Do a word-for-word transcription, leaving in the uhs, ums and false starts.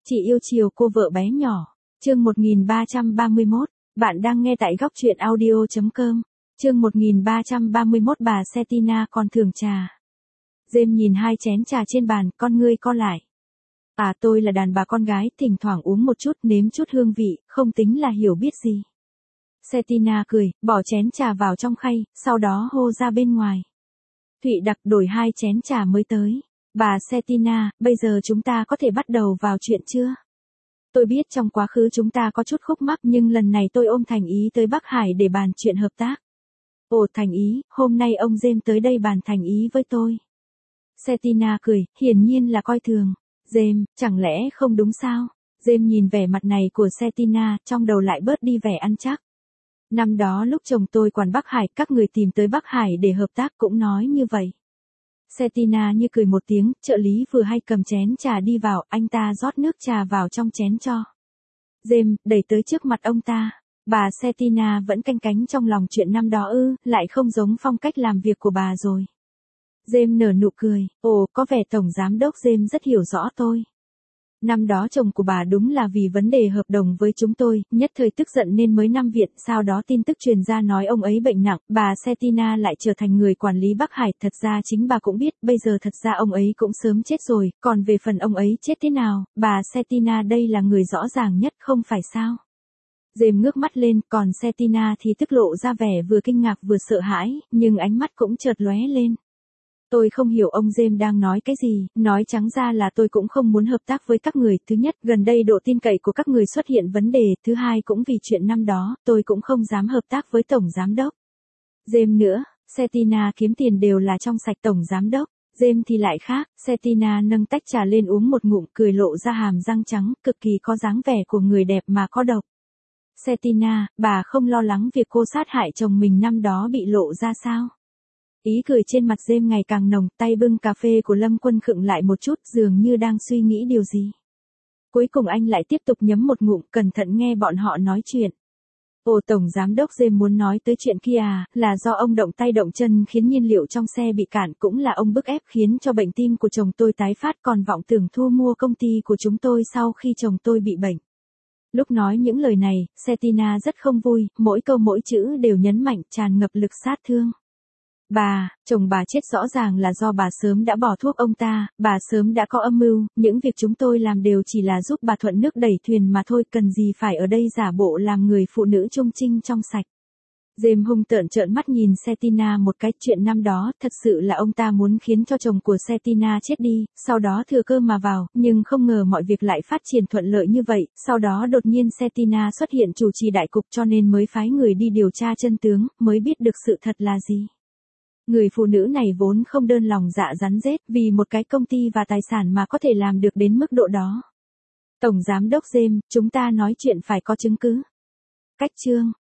Chị yêu chiều cô vợ bé nhỏ. Chương một nghìn ba trăm ba mươi mốt. Bạn đang nghe tại góc truyện audio chấm com. Chương một nghìn ba trăm ba mươi mốt. Bà Cetina còn thưởng trà. James nhìn hai chén trà trên bàn, con ngươi co lại. À, tôi là đàn bà con gái, thỉnh thoảng uống một chút, nếm chút hương vị, không tính là hiểu biết gì. Cetina cười, bỏ chén trà vào trong khay, sau đó hô ra bên ngoài. Thụy Đặc đổi hai chén trà mới tới. Bà Cetina, bây giờ chúng ta có thể bắt đầu vào chuyện chưa? Tôi biết trong quá khứ chúng ta có chút khúc mắc nhưng lần này tôi ôm thành ý tới Bắc Hải để bàn chuyện hợp tác. Ồ, thành ý, hôm nay ông James tới đây bàn thành ý với tôi. Cetina cười, hiển nhiên là coi thường. James, chẳng lẽ không đúng sao? James nhìn vẻ mặt này của Cetina, trong đầu lại bớt đi vẻ ăn chắc. Năm đó lúc chồng tôi quản Bắc Hải, các người tìm tới Bắc Hải để hợp tác cũng nói như vậy. Cetina như cười một tiếng, trợ lý vừa hay cầm chén trà đi vào, anh ta rót nước trà vào trong chén cho James, đẩy tới trước mặt ông ta. Bà Cetina vẫn canh cánh trong lòng chuyện năm đó ư, lại không giống phong cách làm việc của bà rồi. James nở nụ cười, ồ, có vẻ Tổng Giám đốc James rất hiểu rõ tôi. Năm đó chồng của bà đúng là vì vấn đề hợp đồng với chúng tôi, nhất thời tức giận nên mới nằm viện, sau đó tin tức truyền ra nói ông ấy bệnh nặng, bà Cetina lại trở thành người quản lý Bắc Hải, thật ra chính bà cũng biết, bây giờ thật ra ông ấy cũng sớm chết rồi, còn về phần ông ấy chết thế nào, bà Cetina đây là người rõ ràng nhất không phải sao? James ngước mắt lên, còn Cetina thì tức lộ ra vẻ vừa kinh ngạc vừa sợ hãi, nhưng ánh mắt cũng chợt lóe lên. Tôi không hiểu ông James đang nói cái gì, nói trắng ra là tôi cũng không muốn hợp tác với các người, thứ nhất, gần đây độ tin cậy của các người xuất hiện vấn đề, thứ hai cũng vì chuyện năm đó, tôi cũng không dám hợp tác với Tổng Giám đốc. James nữa, Cetina kiếm tiền đều là trong sạch Tổng Giám đốc, James thì lại khác, Cetina nâng tách trà lên uống một ngụm cười lộ ra hàm răng trắng, cực kỳ có dáng vẻ của người đẹp mà có độc. Cetina, bà không lo lắng việc cô sát hại chồng mình năm đó bị lộ ra sao? Ý cười trên mặt James ngày càng nồng, tay bưng cà phê của Lâm Quân khựng lại một chút, dường như đang suy nghĩ điều gì. Cuối cùng anh lại tiếp tục nhấm một ngụm, cẩn thận nghe bọn họ nói chuyện. Ồ, Tổng Giám đốc James muốn nói tới chuyện kia à, là do ông động tay động chân khiến nhiên liệu trong xe bị cạn, cũng là ông bức ép khiến cho bệnh tim của chồng tôi tái phát, còn vọng tưởng thu mua công ty của chúng tôi sau khi chồng tôi bị bệnh. Lúc nói những lời này, Cetina rất không vui, mỗi câu mỗi chữ đều nhấn mạnh, tràn ngập lực sát thương. Bà, chồng bà chết rõ ràng là do bà sớm đã bỏ thuốc ông ta, bà sớm đã có âm mưu, những việc chúng tôi làm đều chỉ là giúp bà thuận nước đẩy thuyền mà thôi, cần gì phải ở đây giả bộ làm người phụ nữ trung trinh trong sạch. James hung tợn trợn mắt nhìn Cetina một cái, chuyện năm đó, thật sự là ông ta muốn khiến cho chồng của Cetina chết đi, sau đó thừa cơ mà vào, nhưng không ngờ mọi việc lại phát triển thuận lợi như vậy, sau đó đột nhiên Cetina xuất hiện chủ trì đại cục cho nên mới phái người đi điều tra chân tướng, mới biết được sự thật là gì. Người phụ nữ này vốn không đơn lòng dạ rắn rết vì một cái công ty và tài sản mà có thể làm được đến mức độ đó. Tổng Giám đốc James, chúng ta nói chuyện phải có chứng cứ. Cách chương.